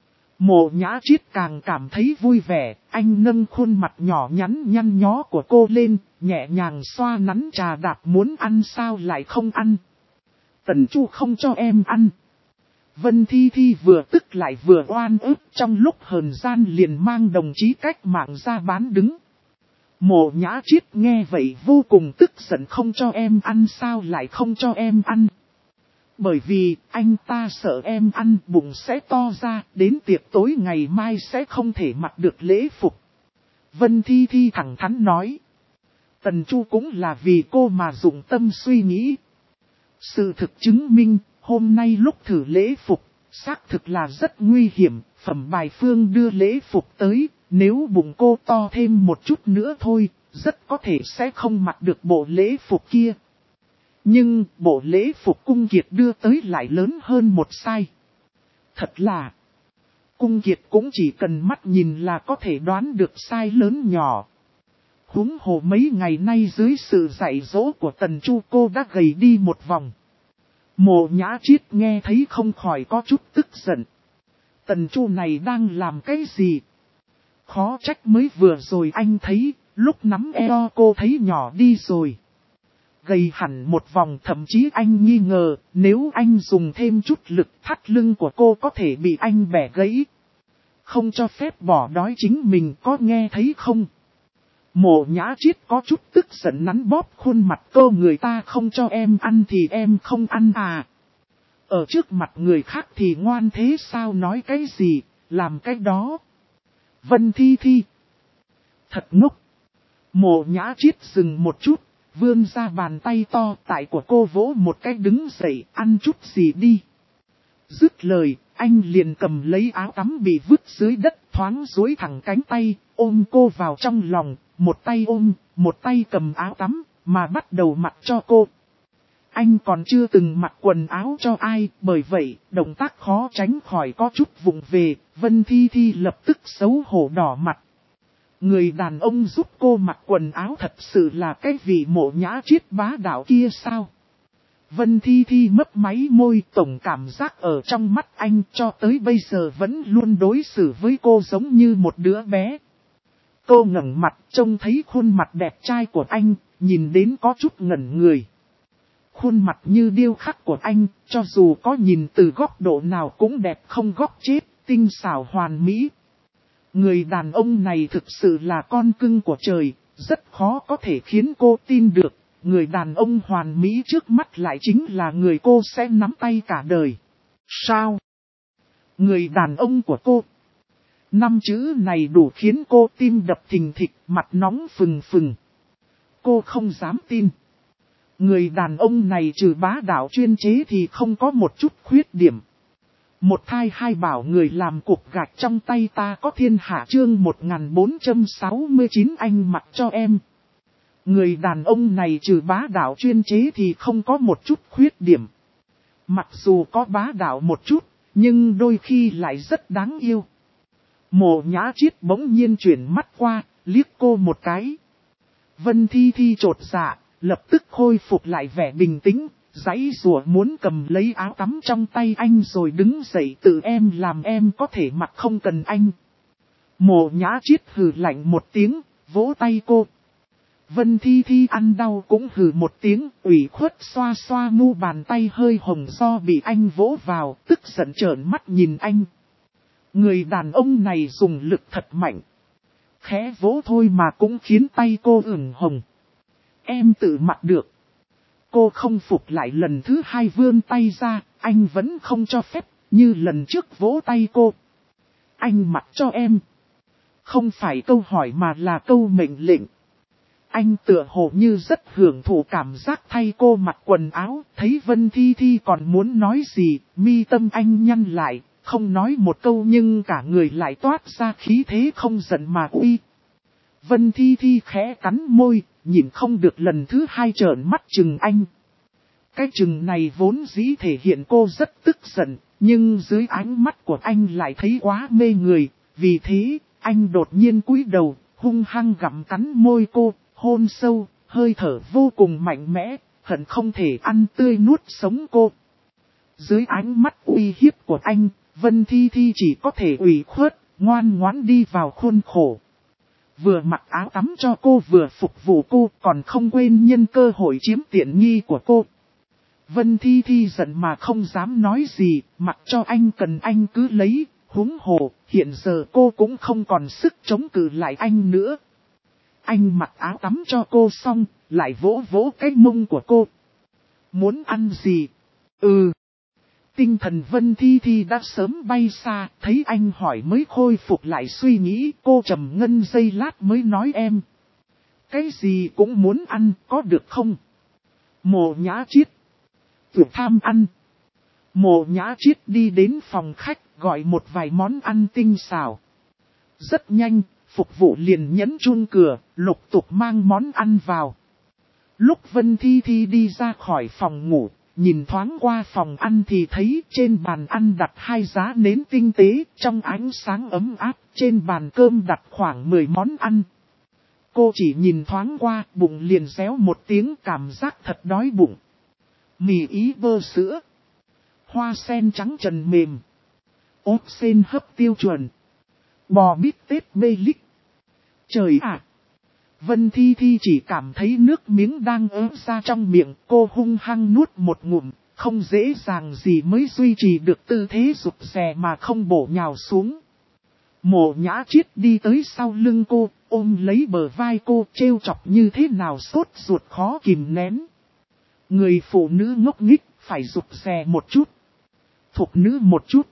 Mộ Nhã Triết càng cảm thấy vui vẻ, anh nâng khuôn mặt nhỏ nhắn nhó của cô lên, nhẹ nhàng xoa nắn trà đạp muốn ăn sao lại không ăn. Tần Chu không cho em ăn. Vân Thi Thi vừa tức lại vừa oan ức, trong lúc hờn gian liền mang đồng chí cách mạng ra bán đứng. Mộ Nhã Triết nghe vậy vô cùng tức giận, không cho em ăn sao lại không cho em ăn. Bởi vì anh ta sợ em ăn bụng sẽ to ra, đến tiệc tối ngày mai sẽ không thể mặc được lễ phục. Vân Thi Thi thẳng thắn nói. Tần Chu cũng là vì cô mà dụng tâm suy nghĩ. Sự thực chứng minh, hôm nay lúc thử lễ phục, xác thực là rất nguy hiểm, phẩm bài phương đưa lễ phục tới, nếu bụng cô to thêm một chút nữa thôi, rất có thể sẽ không mặc được bộ lễ phục kia. Nhưng bộ lễ phục Cung Kiệt đưa tới lại lớn hơn một size. Thật là, Cung Kiệt cũng chỉ cần mắt nhìn là có thể đoán được size lớn nhỏ. Huống hồ mấy ngày nay dưới sự dạy dỗ của Tần Chu cô đã gầy đi một vòng. Mộ Nhã Triết nghe thấy không khỏi có chút tức giận. Tần Chu này đang làm cái gì? Khó trách mới vừa rồi anh thấy, lúc nắm eo cô thấy nhỏ đi rồi. Gầy hẳn một vòng, thậm chí anh nghi ngờ, nếu anh dùng thêm chút lực thắt lưng của cô có thể bị anh bẻ gãy. Không cho phép bỏ đói chính mình, có nghe thấy không? Mộ Nhã Triết có chút tức giận nắn bóp khuôn mặt cô, người ta không cho em ăn thì em không ăn à. Ở trước mặt người khác thì ngoan thế sao, nói cái gì, làm cái đó. Vân Thi Thi. Thật ngốc. Mộ Nhã Triết dừng một chút, vươn ra bàn tay to tại của cô vỗ một cái đứng dậy, ăn chút gì đi. Dứt lời, anh liền cầm lấy áo tắm bị vứt dưới đất, thoáng duỗi thẳng cánh tay, ôm cô vào trong lòng, một tay ôm, một tay cầm áo tắm, mà bắt đầu mặc cho cô. Anh còn chưa từng mặc quần áo cho ai, bởi vậy, động tác khó tránh khỏi có chút vụng về, Vân Thi Thi lập tức xấu hổ đỏ mặt. Người đàn ông giúp cô mặc quần áo thật sự là cái vị Mộ Nhã Triết bá đạo kia sao? Vân Thi Thi mấp máy môi, tổng cảm giác ở trong mắt anh cho tới bây giờ vẫn luôn đối xử với cô giống như một đứa bé. Cô ngẩng mặt trông thấy khuôn mặt đẹp trai của anh, nhìn đến có chút ngẩn người. Khuôn mặt như điêu khắc của anh, cho dù có nhìn từ góc độ nào cũng đẹp không góc chết, tinh xảo hoàn mỹ. Người đàn ông này thực sự là con cưng của trời, rất khó có thể khiến cô tin được. Người đàn ông hoàn mỹ trước mắt lại chính là người cô sẽ nắm tay cả đời. Sao? Người đàn ông của cô. 5 chữ này đủ khiến cô tim đập thình thịch, mặt nóng phừng phừng. Cô không dám tin. Người đàn ông này trừ bá đạo chuyên chế thì không có một chút khuyết điểm. Một thai hai bảo người làm cục gạch trong tay ta có thiên hạ chương 1469 anh mặc cho em. Người đàn ông này trừ bá đạo chuyên chế thì không có một chút khuyết điểm. Mặc dù có bá đạo một chút, nhưng đôi khi lại rất đáng yêu. Mộ Nhã Chiết bỗng nhiên chuyển mắt qua, liếc cô một cái. Vân Thi Thi chột dạ, lập tức khôi phục lại vẻ bình tĩnh, giãy giụa muốn cầm lấy áo tắm trong tay anh rồi đứng dậy tự em làm em có thể mặc không cần anh. Mộ Nhã Chiết hừ lạnh một tiếng, vỗ tay cô. Vân Thi Thi ăn đau cũng hừ một tiếng, ủy khuất xoa xoa mu bàn tay hơi hồng do bị anh vỗ vào, tức giận trợn mắt nhìn anh. Người đàn ông này dùng lực thật mạnh. Khẽ vỗ thôi mà cũng khiến tay cô ửng hồng. Em tự mặc được. Cô không phục lại lần thứ hai vươn tay ra, anh vẫn không cho phép, như lần trước vỗ tay cô. Anh mặc cho em. Không phải câu hỏi mà là câu mệnh lệnh. Anh tựa hồ như rất hưởng thụ cảm giác thay cô mặc quần áo, thấy Vân Thi Thi còn muốn nói gì, mi tâm anh nhăn lại, không nói một câu nhưng cả người lại toát ra khí thế không giận mà uy. Vân Thi Thi khẽ cắn môi, nhìn không được lần thứ hai trợn mắt chừng anh. Cái chừng này vốn dĩ thể hiện cô rất tức giận, nhưng dưới ánh mắt của anh lại thấy quá mê người, vì thế, anh đột nhiên cúi đầu, hung hăng gặm cắn môi cô, hôn sâu, hơi thở vô cùng mạnh mẽ, hận không thể ăn tươi nuốt sống cô. Dưới ánh mắt uy hiếp của anh, Vân Thi Thi chỉ có thể ủy khuất, ngoan ngoãn đi vào khuôn khổ. Vừa mặc áo tắm cho cô vừa phục vụ cô, còn không quên nhân cơ hội chiếm tiện nghi của cô. Vân Thi Thi giận mà không dám nói gì, mặc cho anh cần anh cứ lấy, huống hồ, hiện giờ cô cũng không còn sức chống cự lại anh nữa. Anh mặc áo tắm cho cô xong, lại vỗ vỗ cái mông của cô. Muốn ăn gì? Tinh thần Vân Thi Thi đã sớm bay xa, thấy anh hỏi mới khôi phục lại suy nghĩ, cô trầm ngâm giây lát mới nói em. Cái gì cũng muốn ăn, có được không? Mộ Nhã Chiết. Tuyệt tham ăn. Mộ Nhã Chiết đi đến phòng khách, gọi một vài món ăn tinh xảo. Rất nhanh, phục vụ liền nhấn chuông cửa, lục tục mang món ăn vào. Lúc Vân Thi Thi đi ra khỏi phòng ngủ, nhìn thoáng qua phòng ăn thì thấy trên bàn ăn đặt 2 giá nến tinh tế, trong ánh sáng ấm áp, trên bàn cơm đặt khoảng 10 món ăn. Cô chỉ nhìn thoáng qua, bụng liền réo một tiếng, cảm giác thật đói bụng. Mì ý bơ sữa, hoa sen trắng trần mềm, ốp sên hấp tiêu chuẩn, bò bít tết bê lích. Trời ạ! Vân Thi Thi chỉ cảm thấy nước miếng đang ớt ra trong miệng, cô hung hăng nuốt một ngụm, không dễ dàng gì mới duy trì được tư thế rụt rè mà không bổ nhào xuống. Mộ Nhã Chiết đi tới sau lưng cô, ôm lấy bờ vai cô, trêu chọc như thế nào sốt ruột khó kìm nén. Người phụ nữ ngốc nghếch, phải rụt rè một chút. Thục nữ một chút.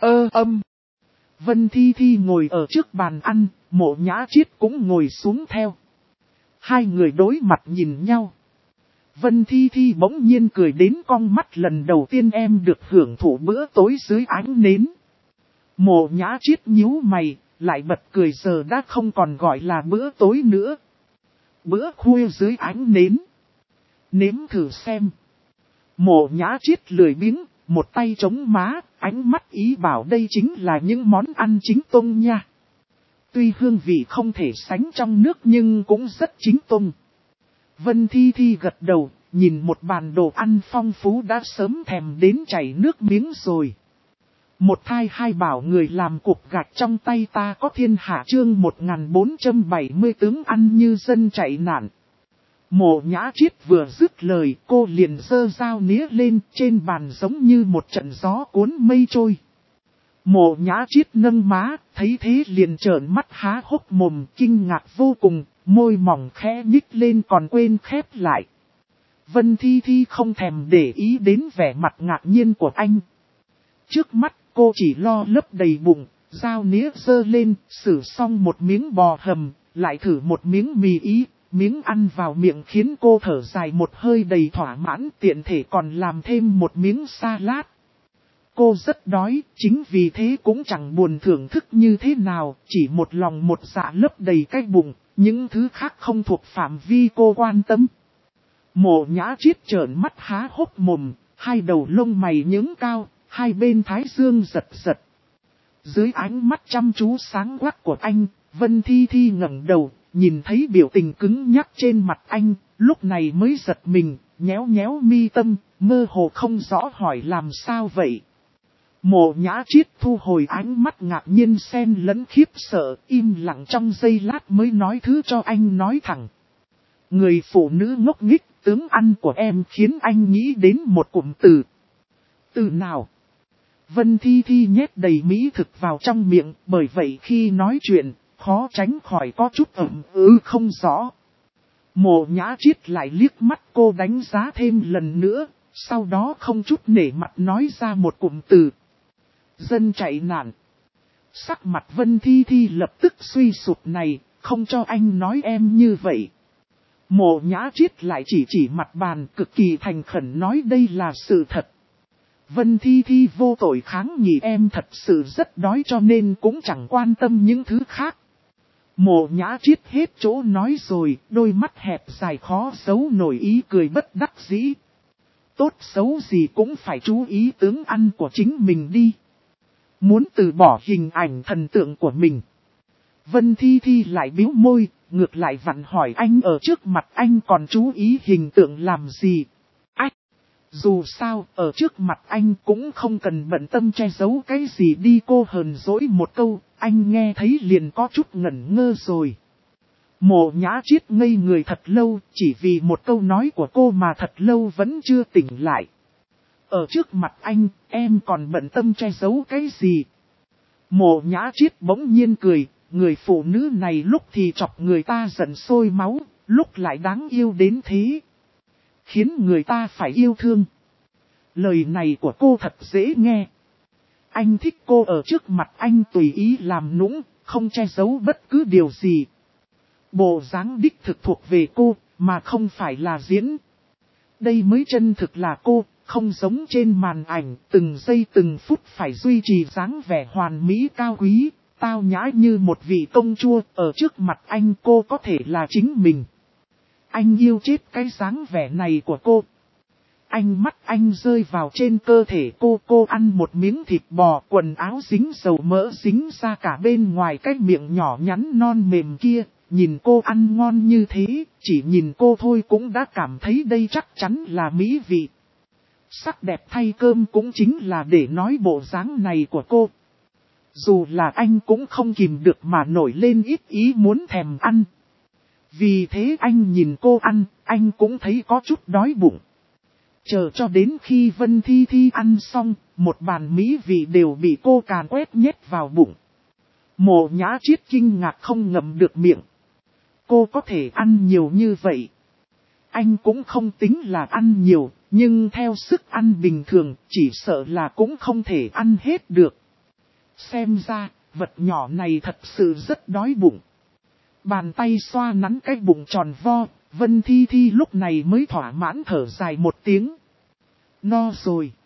Vân Thi Thi ngồi ở trước bàn ăn, Mộ Nhã Chiết cũng ngồi xuống theo. Hai người đối mặt nhìn nhau. Vân Thi Thi bỗng nhiên cười đến cong mắt, lần đầu tiên em được hưởng thụ bữa tối dưới ánh nến. Mộ Nhã Chiết nhíu mày, lại bật cười, giờ đã không còn gọi là bữa tối nữa. Bữa khuya dưới ánh nến. Nếm thử xem. Mộ Nhã Chiết lười biếng, một tay chống má, ánh mắt ý bảo đây chính là những món ăn chính tông nha. Tuy hương vị không thể sánh trong nước nhưng cũng rất chính tông. Vân Thi Thi gật đầu, nhìn một bàn đồ ăn phong phú đã sớm thèm đến chảy nước miếng rồi. Một thai hai bảo người làm cục gạch trong tay ta có thiên hạ, chương 1470 tướng ăn như dân chạy nạn. Mộ Nhã Chiết vừa dứt lời, cô liền giơ dao nĩa lên, trên bàn giống như một trận gió cuốn mây trôi. Mộ Nhã Chiết nâng má, thấy thế liền trợn mắt há hốc mồm, kinh ngạc vô cùng, môi mỏng khẽ nhích lên còn quên khép lại. Vân Thi Thi không thèm để ý đến vẻ mặt ngạc nhiên của anh. Trước mắt cô chỉ lo lấp đầy bụng, dao nĩa giơ lên, xử xong một miếng bò hầm, lại thử một miếng mì ý, miếng ăn vào miệng khiến cô thở dài một hơi đầy thỏa mãn, tiện thể còn làm thêm một miếng salad. Cô rất đói, chính vì thế cũng chẳng buồn thưởng thức như thế nào, chỉ một lòng một dạ lấp đầy cái bụng, những thứ khác không thuộc phạm vi cô quan tâm. Mộ Nhã Chiết trợn mắt há hốc mồm, Hai đầu lông mày nhướng cao, hai bên thái dương giật giật. Dưới ánh mắt chăm chú sáng quắc của anh, Vân Thi Thi ngẩng đầu, nhìn thấy biểu tình cứng nhắc trên mặt anh, lúc này mới giật mình, nhéo nhéo mi tâm, mơ hồ không rõ hỏi làm sao vậy. Mộ Nhã Triết thu hồi ánh mắt ngạc nhiên xen lẫn khiếp sợ, im lặng trong giây lát mới nói thứ cho anh nói thẳng. Người phụ nữ ngốc nghếch, tướng ăn của em khiến anh nghĩ đến một cụm từ. Từ nào? Vân Thi Thi nhét đầy mỹ thực vào trong miệng, bởi vậy khi nói chuyện, khó tránh khỏi có chút ẩm không rõ. Mộ Nhã Triết lại liếc mắt cô đánh giá thêm lần nữa, sau đó không chút nể mặt nói ra một cụm từ. Dân chạy nạn. Sắc mặt Vân Thi Thi lập tức suy sụp này, không cho anh nói em như vậy. Mộ Nhã Triết lại chỉ mặt bàn cực kỳ thành khẩn nói đây là sự thật. Vân Thi Thi vô tội kháng nghị em thật sự rất đói cho nên cũng chẳng quan tâm những thứ khác. Mộ Nhã Triết hết chỗ nói rồi, đôi mắt hẹp dài khó giấu nổi ý cười bất đắc dĩ. Tốt xấu gì cũng phải chú ý tướng ăn của chính mình đi. Muốn từ bỏ hình ảnh thần tượng của mình. Vân Thi Thi lại bĩu môi, ngược lại vặn hỏi anh ở trước mặt anh còn chú ý hình tượng làm gì. Ách! Dù sao, ở trước mặt anh cũng không cần bận tâm che giấu cái gì đi cô hờn dỗi một câu, anh nghe thấy liền có chút ngẩn ngơ rồi. Mộ Nhã Triết ngây người thật lâu, chỉ vì một câu nói của cô mà thật lâu vẫn chưa tỉnh lại. Ở trước mặt anh, em còn bận tâm che giấu cái gì? Mộ Nhã Triết bỗng nhiên cười, người phụ nữ này lúc thì chọc người ta giận sôi máu, lúc lại đáng yêu đến thế. Khiến người ta phải yêu thương. Lời này của cô thật dễ nghe. Anh thích cô ở trước mặt anh tùy ý làm nũng, không che giấu bất cứ điều gì. Bộ dáng đích thực thuộc về cô, mà không phải là diễn. Đây mới chân thực là cô, không giống trên màn ảnh, từng giây từng phút phải duy trì dáng vẻ hoàn mỹ cao quý, tao nhã như một vị công chúa, ở trước mặt anh cô có thể là chính mình. Anh yêu chết cái dáng vẻ này của cô. Ánh mắt anh rơi vào trên cơ thể cô ăn một miếng thịt bò, quần áo dính dầu mỡ dính ra cả bên ngoài cái miệng nhỏ nhắn non mềm kia, nhìn cô ăn ngon như thế, chỉ nhìn cô thôi cũng đã cảm thấy đây chắc chắn là mỹ vị. Sắc đẹp thay cơm cũng chính là để nói bộ dáng này của cô. Dù là anh cũng không kìm được mà nổi lên ít ý muốn thèm ăn. Vì thế anh nhìn cô ăn, anh cũng thấy có chút đói bụng. Chờ cho đến khi Vân Thi Thi ăn xong, một bàn mỹ vị đều bị cô càn quét nhét vào bụng. Mộ Nhã Triết kinh ngạc không ngậm được miệng. Cô có thể ăn nhiều như vậy. Anh cũng không tính là ăn nhiều, nhưng theo sức ăn bình thường, chỉ sợ là cũng không thể ăn hết được. Xem ra, vật nhỏ này thật sự rất đói bụng. Bàn tay xoa nắn cái bụng tròn vo, Vân Thi Thi lúc này mới thỏa mãn thở dài một tiếng. No rồi.